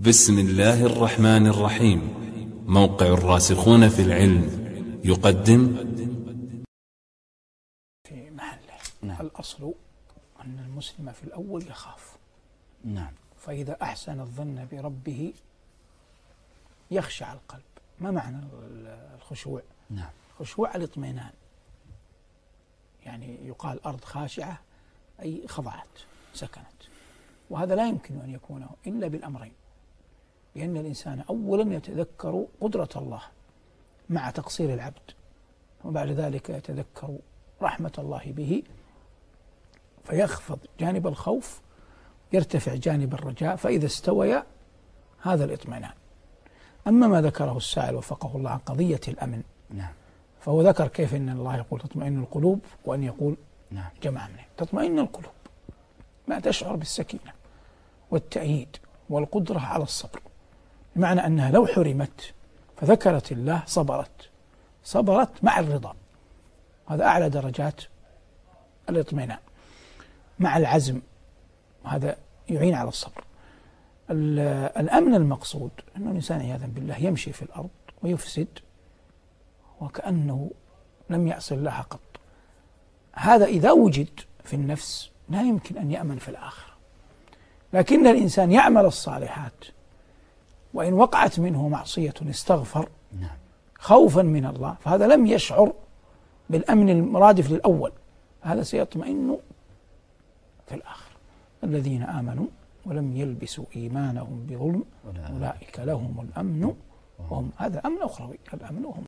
بسم الله الرحمن الرحيم. موقع الراسخون في العلم يقدم في محله. الأصل أن المسلم في الأول يخاف، فإذا أحسن الظن بربه يخشع القلب. ما معنى الخشوع؟ الخشوع الاطمئنان، يعني يقال أرض خاشعة أي خضعت سكنت، وهذا لا يمكن أن يكون إلا بالأمرين، لأن الإنسان أولا يتذكر قدرة الله مع تقصير العبد، وبعد ذلك يتذكر رحمة الله به فيخفض جانب الخوف يرتفع جانب الرجاء، فإذا استويا هذا الاطمئنان. أما ما ذكره السائل وفقه الله عن قضية الأمن، فهو ذكر كيف أن الله يقول تطمئن القلوب، وأن يقول جمع منه تطمئن القلوب ما تشعر بالسكينة والتأييد والقدرة على الصبر، بمعنى أنها لو حرمت فذكرت الله صبرت مع الرضا، هذا أعلى درجات الاطمئنان مع العزم، وهذا يعين على الصبر. الأمن المقصود أنه الإنسان عياذا بالله يمشي في الأرض ويفسد وكأنه لم يعص الله قط. هذا إذا وجد في النفس لا يمكن أن يأمن في الآخرة. لكن الإنسان يعمل الصالحات وإن وقعت منه معصية استغفر خوفا من الله، فهذا لم يشعر بالأمن المرادف للأول، هذا سيطمئن في الآخرة. الذين آمنوا ولم يلبسوا إيمانهم بظلم أولئك لهم الأمن وهم، هذا أمن أخروي، الأمن وهم